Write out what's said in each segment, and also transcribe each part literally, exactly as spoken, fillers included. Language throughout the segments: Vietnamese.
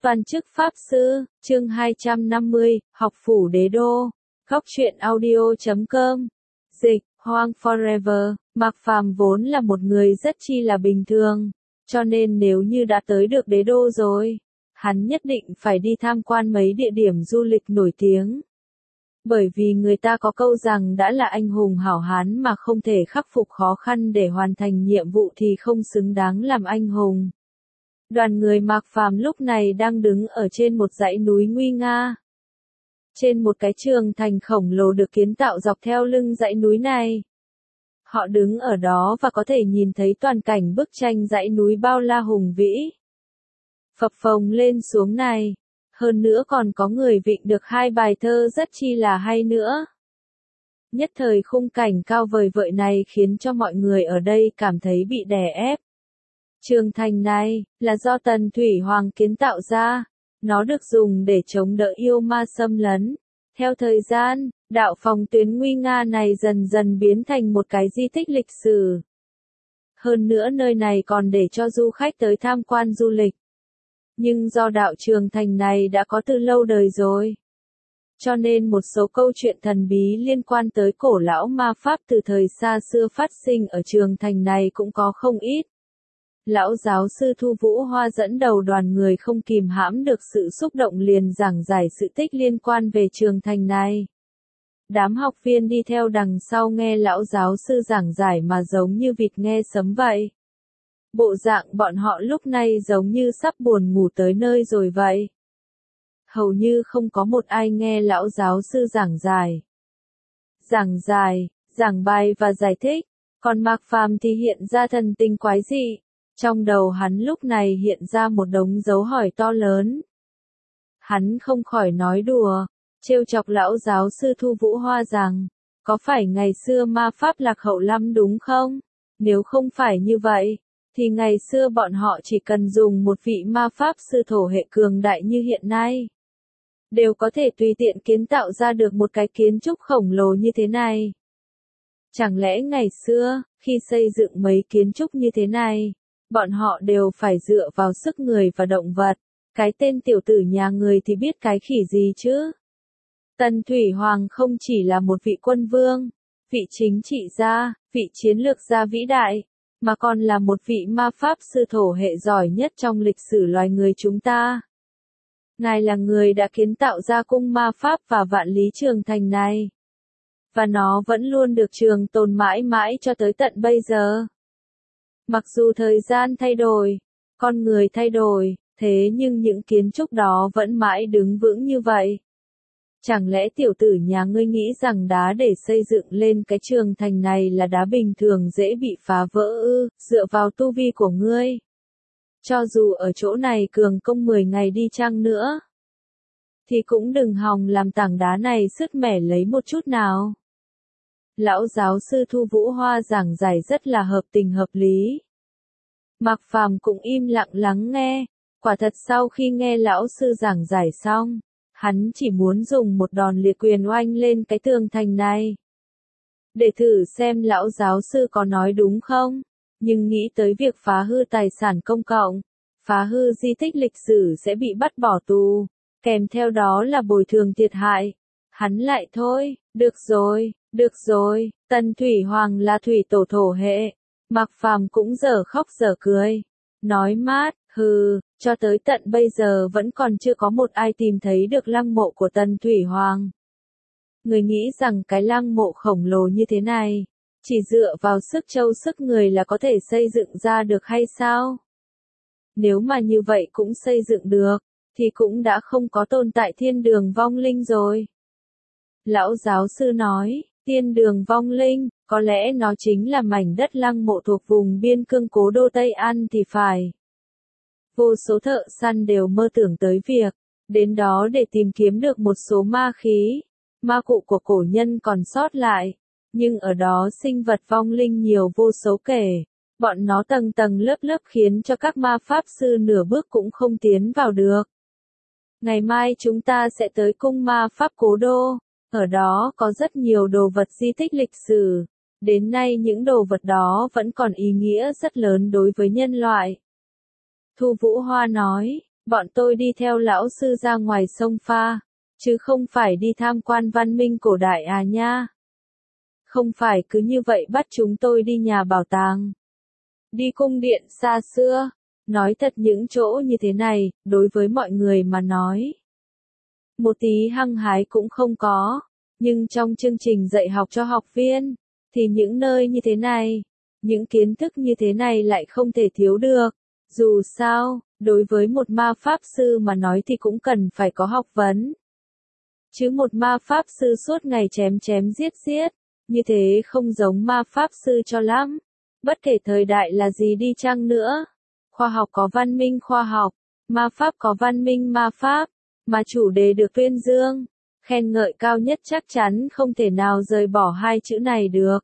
Toàn chức Pháp Sư, chương hai trăm năm mươi, học phủ đế đô. Góc truyện audio chấm com. Dịch, Hoang Forever. Mạc Phàm vốn là một người rất chi là bình thường, cho nên nếu như đã tới được đế đô rồi, hắn nhất định phải đi tham quan mấy địa điểm du lịch nổi tiếng. Bởi vì người ta có câu rằng đã là anh hùng hảo hán mà không thể khắc phục khó khăn để hoàn thành nhiệm vụ thì không xứng đáng làm anh hùng. Đoàn người Mạc Phàm lúc này đang đứng ở trên một dãy núi nguy nga. Trên một cái trường thành khổng lồ được kiến tạo dọc theo lưng dãy núi này. Họ đứng ở đó và có thể nhìn thấy toàn cảnh bức tranh dãy núi bao la hùng vĩ. Phập phồng lên xuống này. Hơn nữa còn có người vịnh được hai bài thơ rất chi là hay nữa. Nhất thời khung cảnh cao vời vợi này khiến cho mọi người ở đây cảm thấy bị đè ép. Trường thành này là do Tần Thủy Hoàng kiến tạo ra, nó được dùng để chống đỡ yêu ma xâm lấn. Theo thời gian, đạo phòng tuyến nguy nga này dần dần biến thành một cái di tích lịch sử. Hơn nữa nơi này còn để cho du khách tới tham quan du lịch. Nhưng do đạo trường thành này đã có từ lâu đời rồi, cho nên một số câu chuyện thần bí liên quan tới cổ lão ma pháp từ thời xa xưa phát sinh ở trường thành này cũng có không ít. Lão giáo sư Thu Vũ Hoa dẫn đầu đoàn người không kìm hãm được sự xúc động liền giảng giải sự tích liên quan về trường thành này. Đám học viên đi theo đằng sau nghe lão giáo sư giảng giải mà giống như vịt nghe sấm vậy. Bộ dạng bọn họ lúc này giống như sắp buồn ngủ tới nơi rồi vậy. Hầu như không có một ai nghe lão giáo sư giảng giải. Giảng giải, giảng bài và giải thích, còn Mạc Phàm thì hiện ra thần tình quái dị. Trong đầu hắn lúc này hiện ra một đống dấu hỏi to lớn. Hắn không khỏi nói đùa, trêu chọc lão giáo sư Thu Vũ Hoa rằng, có phải ngày xưa ma pháp lạc hậu lắm đúng không? Nếu không phải như vậy, thì ngày xưa bọn họ chỉ cần dùng một vị ma pháp sư thổ hệ cường đại như hiện nay, đều có thể tùy tiện kiến tạo ra được một cái kiến trúc khổng lồ như thế này. Chẳng lẽ ngày xưa, khi xây dựng mấy kiến trúc như thế này, bọn họ đều phải dựa vào sức người và động vật, cái tên tiểu tử nhà người thì biết cái khỉ gì chứ? Tần Thủy Hoàng không chỉ là một vị quân vương, vị chính trị gia, vị chiến lược gia vĩ đại, mà còn là một vị ma pháp sư thổ hệ giỏi nhất trong lịch sử loài người chúng ta. Ngài là người đã kiến tạo ra cung ma pháp và vạn lý trường thành này. Và nó vẫn luôn được trường tồn mãi mãi cho tới tận bây giờ. Mặc dù thời gian thay đổi, con người thay đổi, thế nhưng những kiến trúc đó vẫn mãi đứng vững như vậy. Chẳng lẽ tiểu tử nhà ngươi nghĩ rằng đá để xây dựng lên cái trường thành này là đá bình thường dễ bị phá vỡ ư, dựa vào tu vi của ngươi? Cho dù ở chỗ này cường công mười ngày đi chăng nữa, thì cũng đừng hòng làm tảng đá này sứt mẻ lấy một chút nào. Lão giáo sư Thu Vũ Hoa giảng giải rất là hợp tình hợp lý. Mạc Phàm cũng im lặng lắng nghe, quả thật sau khi nghe lão sư giảng giải xong, hắn chỉ muốn dùng một đòn liệt quyền oanh lên cái tường thành này. Để thử xem lão giáo sư có nói đúng không, nhưng nghĩ tới việc phá hư tài sản công cộng, phá hư di tích lịch sử sẽ bị bắt bỏ tù, kèm theo đó là bồi thường thiệt hại. Hắn lại thôi, được rồi, được rồi, Tần Thủy Hoàng là thủy tổ thổ hệ. Mạc Phàm cũng dở khóc dở cười, nói mát, hừ, cho tới tận bây giờ vẫn còn chưa có một ai tìm thấy được lăng mộ của Tần Thủy Hoàng. Người nghĩ rằng cái lăng mộ khổng lồ như thế này, chỉ dựa vào sức châu sức người là có thể xây dựng ra được hay sao? Nếu mà như vậy cũng xây dựng được, thì cũng đã không có tồn tại thiên đường vong linh rồi. Lão giáo sư nói, thiên đường vong linh, có lẽ nó chính là mảnh đất lăng mộ thuộc vùng biên cương cố đô Tây An thì phải. Vô số thợ săn đều mơ tưởng tới việc, đến đó để tìm kiếm được một số ma khí, ma cụ của cổ nhân còn sót lại. Nhưng ở đó sinh vật vong linh nhiều vô số kể, bọn nó tầng tầng lớp lớp khiến cho các ma pháp sư nửa bước cũng không tiến vào được. Ngày mai chúng ta sẽ tới cung ma pháp cố đô. Ở đó có rất nhiều đồ vật di tích lịch sử, đến nay những đồ vật đó vẫn còn ý nghĩa rất lớn đối với nhân loại. Thu Vũ Hoa nói, Bọn tôi đi theo lão sư ra ngoài sông pha, chứ không phải đi tham quan văn minh cổ đại à nha. Không phải cứ như vậy bắt chúng tôi đi nhà bảo tàng, đi cung điện xa xưa. Nói thật những chỗ như thế này, đối với mọi người mà nói, một tí hăng hái cũng không có. Nhưng trong chương trình dạy học cho học viên, thì những nơi như thế này, những kiến thức như thế này lại không thể thiếu được. Dù sao, đối với một ma pháp sư mà nói thì cũng cần phải có học vấn. Chứ một ma pháp sư suốt ngày chém chém giết giết, như thế không giống ma pháp sư cho lắm. Bất kể thời đại là gì đi chăng nữa, khoa học có văn minh khoa học, ma pháp có văn minh ma pháp, mà chủ đề được tuyên dương, khen ngợi cao nhất chắc chắn không thể nào rời bỏ hai chữ này được.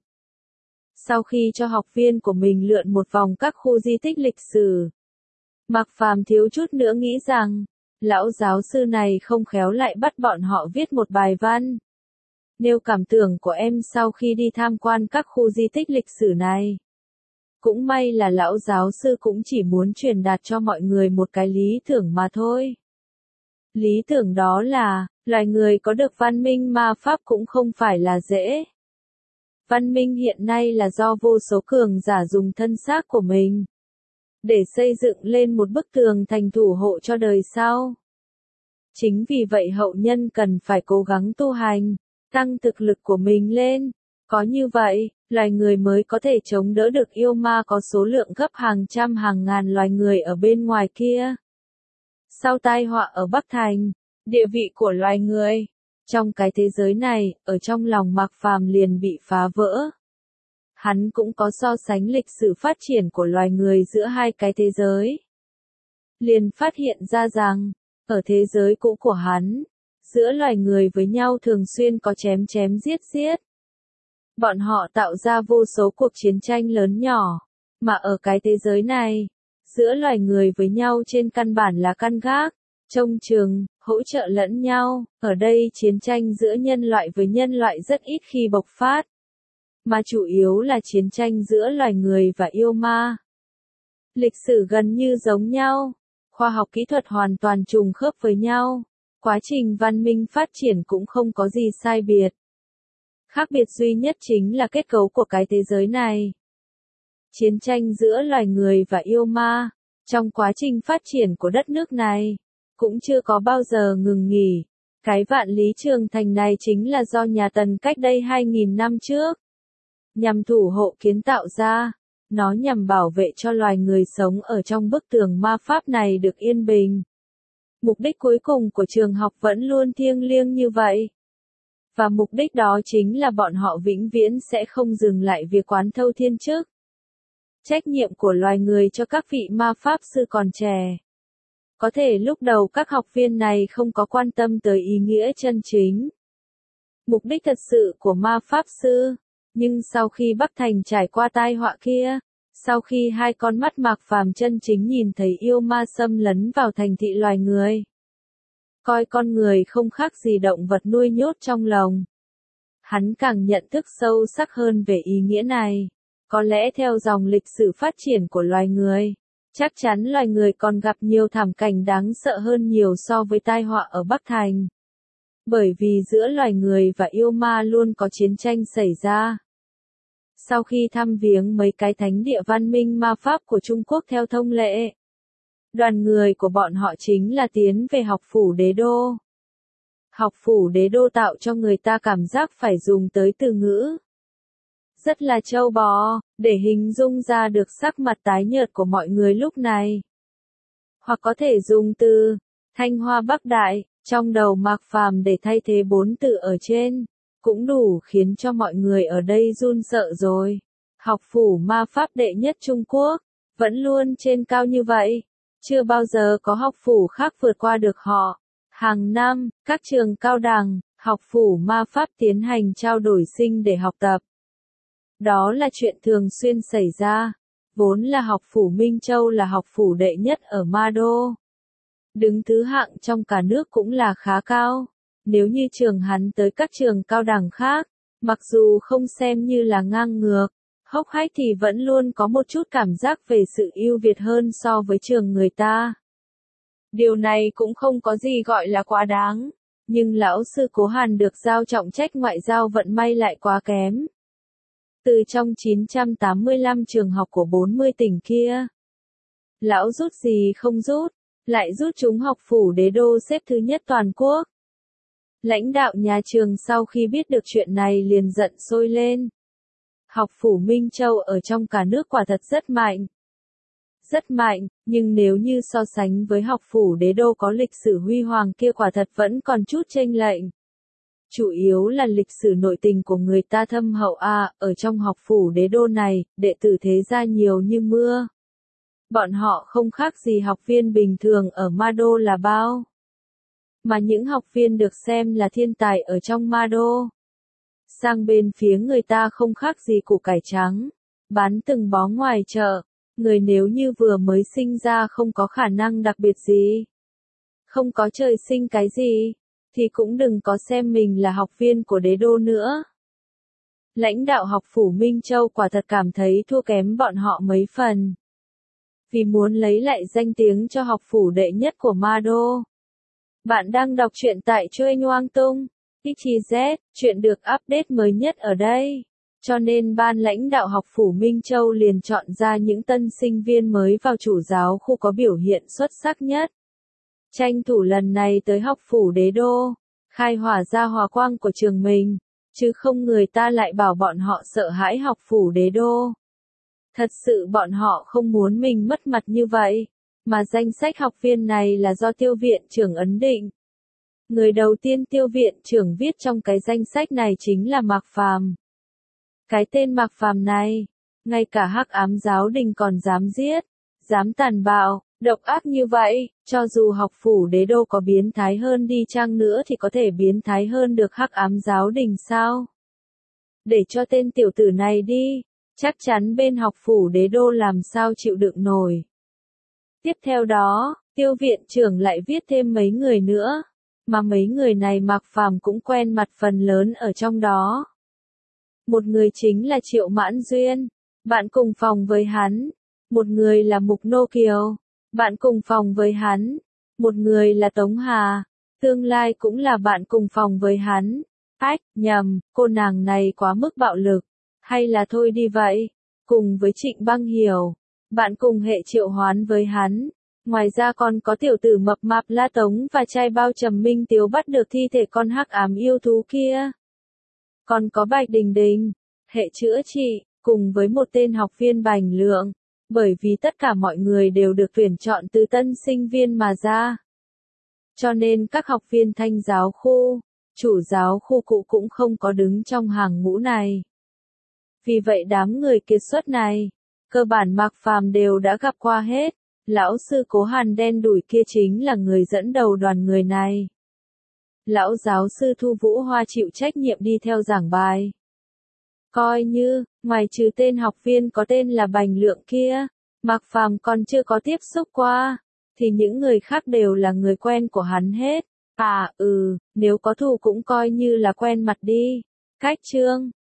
Sau khi cho học viên của mình lượn một vòng các khu di tích lịch sử, Mạc Phàm thiếu chút nữa nghĩ rằng, lão giáo sư này không khéo lại bắt bọn họ viết một bài văn. Nêu cảm tưởng của em sau khi đi tham quan các khu di tích lịch sử này. Cũng may là lão giáo sư cũng chỉ muốn truyền đạt cho mọi người một cái lý tưởng mà thôi. Lý tưởng đó là, loài người có được văn minh ma pháp cũng không phải là dễ. Văn minh hiện nay là do vô số cường giả dùng thân xác của mình để xây dựng lên một bức tường thành thủ hộ cho đời sau. Chính vì vậy hậu nhân cần phải cố gắng tu hành, tăng thực lực của mình lên. Có như vậy, loài người mới có thể chống đỡ được yêu ma có số lượng gấp hàng trăm hàng ngàn loài người ở bên ngoài kia. Sau tai họa ở Bắc Thành, địa vị của loài người trong cái thế giới này, ở trong lòng Mạc Phàm liền bị phá vỡ. Hắn cũng có so sánh lịch sử phát triển của loài người giữa hai cái thế giới. Liền phát hiện ra rằng, ở thế giới cũ của hắn, giữa loài người với nhau thường xuyên có chém chém giết giết. Bọn họ tạo ra vô số cuộc chiến tranh lớn nhỏ, mà ở cái thế giới này, giữa loài người với nhau trên căn bản là căn gác, trông chừng, hỗ trợ lẫn nhau. Ở đây chiến tranh giữa nhân loại với nhân loại rất ít khi bộc phát, mà chủ yếu là chiến tranh giữa loài người và yêu ma. Lịch sử gần như giống nhau, khoa học kỹ thuật hoàn toàn trùng khớp với nhau, quá trình văn minh phát triển cũng không có gì sai biệt. Khác biệt duy nhất chính là kết cấu của cái thế giới này. Chiến tranh giữa loài người và yêu ma, trong quá trình phát triển của đất nước này, cũng chưa có bao giờ ngừng nghỉ. Cái Vạn Lý Trường Thành này chính là do nhà Tần cách đây hai nghìn năm trước nhằm thủ hộ kiến tạo ra. Nó nhằm bảo vệ cho loài người sống ở trong bức tường ma pháp này được yên bình. Mục đích cuối cùng của trường học vẫn luôn thiêng liêng như vậy. Và mục đích đó chính là bọn họ vĩnh viễn sẽ không dừng lại việc quán thâu thiên chức. Trách nhiệm của loài người cho các vị ma pháp sư còn trẻ. Có thể lúc đầu các học viên này không có quan tâm tới ý nghĩa chân chính, mục đích thật sự của ma pháp sư. Nhưng sau khi Bắc Thành trải qua tai họa kia, sau khi hai con mắt Mạc Phàm chân chính nhìn thấy yêu ma xâm lấn vào thành thị loài người, coi con người không khác gì động vật nuôi nhốt trong lồng, hắn càng nhận thức sâu sắc hơn về ý nghĩa này. Có lẽ theo dòng lịch sử phát triển của loài người, chắc chắn loài người còn gặp nhiều thảm cảnh đáng sợ hơn nhiều so với tai họa ở Bắc Thành. Bởi vì giữa loài người và yêu ma luôn có chiến tranh xảy ra. Sau khi thăm viếng mấy cái thánh địa văn minh ma pháp của Trung Quốc theo thông lệ, đoàn người của bọn họ chính là tiến về học phủ đế đô. Học phủ đế đô tạo cho người ta cảm giác phải dùng tới từ ngữ rất là trâu bò, để hình dung ra được sắc mặt tái nhợt của mọi người lúc này. Hoặc có thể dùng từ Thanh Hoa Bắc Đại, trong đầu Mạc Phàm để thay thế bốn từ ở trên, cũng đủ khiến cho mọi người ở đây run sợ rồi. Học phủ ma pháp đệ nhất Trung Quốc, vẫn luôn trên cao như vậy. Chưa bao giờ có học phủ khác vượt qua được họ. Hàng năm, các trường cao đẳng, học phủ ma pháp tiến hành trao đổi sinh để học tập. Đó là chuyện thường xuyên xảy ra. Vốn là học phủ Minh Châu là học phủ đệ nhất ở Ma Đô. Đứng thứ hạng trong cả nước cũng là khá cao. Nếu như trường hắn tới các trường cao đẳng khác, mặc dù không xem như là ngang ngược, hốc hách thì vẫn luôn có một chút cảm giác về sự ưu việt hơn so với trường người ta. Điều này cũng không có gì gọi là quá đáng. Nhưng lão sư Cố Hàn được giao trọng trách ngoại giao vận may lại quá kém. Từ trong chín trăm tám mươi lăm trường học của bốn mươi tỉnh kia, lão rút gì không rút, lại rút chúng học phủ Đế Đô xếp thứ nhất toàn quốc. Lãnh đạo nhà trường sau khi biết được chuyện này liền giận sôi lên. Học phủ Minh Châu ở trong cả nước quả thật rất mạnh. Rất mạnh, nhưng nếu như so sánh với học phủ Đế Đô có lịch sử huy hoàng kia quả thật vẫn còn chút chênh lệch. Chủ yếu là lịch sử nội tình của người ta thâm hậu à, ở trong học phủ Đế Đô này, đệ tử thế gia nhiều như mưa. Bọn họ không khác gì học viên bình thường ở Ma Đô là bao. Mà những học viên được xem là thiên tài ở trong Ma Đô, sang bên phía người ta không khác gì củ cải trắng, bán từng bó ngoài chợ. Người nếu như vừa mới sinh ra không có khả năng đặc biệt gì, không có trời sinh cái gì, thì cũng đừng có xem mình là học viên của Đế Đô nữa. Lãnh đạo học phủ Minh Châu quả thật cảm thấy thua kém bọn họ mấy phần. Vì muốn lấy lại danh tiếng cho học phủ đệ nhất của Ma Đô. Bạn đang đọc truyện tại Choeng Hoang Tung. ích tê zét, chuyện được update mới nhất ở đây. Cho nên ban lãnh đạo học phủ Minh Châu liền chọn ra những tân sinh viên mới vào chủ giáo khu có biểu hiện xuất sắc nhất. Tranh thủ lần này tới học phủ Đế Đô, khai hỏa ra hòa quang của trường mình, chứ không người ta lại bảo bọn họ sợ hãi học phủ Đế Đô. Thật sự bọn họ không muốn mình mất mặt như vậy, mà danh sách học viên này là do tiêu viện trưởng ấn định. Người đầu tiên tiêu viện trưởng viết trong cái danh sách này chính là Mạc Phàm. Cái tên Mạc Phàm này, ngay cả Hắc Ám Giáo Đình còn dám giết, dám tàn bạo, độc ác như vậy, cho dù học phủ Đế Đô có biến thái hơn đi chăng nữa thì có thể biến thái hơn được Hắc Ám Giáo Đình sao? Để cho tên tiểu tử này đi, chắc chắn bên học phủ Đế Đô làm sao chịu đựng nổi. Tiếp theo đó, tiêu viện trưởng lại viết thêm mấy người nữa, mà mấy người này Mạc Phàm cũng quen mặt phần lớn ở trong đó. Một người chính là Triệu Mãn Duyên, bạn cùng phòng với hắn. Một người là Mục Nô Kiều, bạn cùng phòng với hắn. Một người là Tống Hà, tương lai cũng là bạn cùng phòng với hắn. Ách, nhầm, cô nàng này quá mức bạo lực. Hay là thôi đi vậy. Cùng với Trịnh Băng Hiểu, bạn cùng hệ triệu hoán với hắn. Ngoài ra còn có tiểu tử mập mạp La Tống và trai bao Trầm Minh Tiếu bắt được thi thể con hắc ám yêu thú kia. Còn có Bạch Đình Đình, hệ chữa trị, cùng với một tên học viên Bành Lượng, bởi vì tất cả mọi người đều được tuyển chọn từ tân sinh viên mà ra. Cho nên các học viên Thanh giáo khu, chủ giáo khu cụ cũng không có đứng trong hàng ngũ này. Vì vậy đám người kiệt xuất này, cơ bản Mạc Phàm đều đã gặp qua hết. Lão sư Cố Hàn đen đủi kia chính là người dẫn đầu đoàn người này. Lão giáo sư Thu Vũ Hoa chịu trách nhiệm đi theo giảng bài. Coi như, ngoài trừ tên học viên có tên là Bành Lượng kia, Mạc Phàm còn chưa có tiếp xúc qua, thì những người khác đều là người quen của hắn hết. À, ừ, nếu có thù cũng coi như là quen mặt đi. Cách chương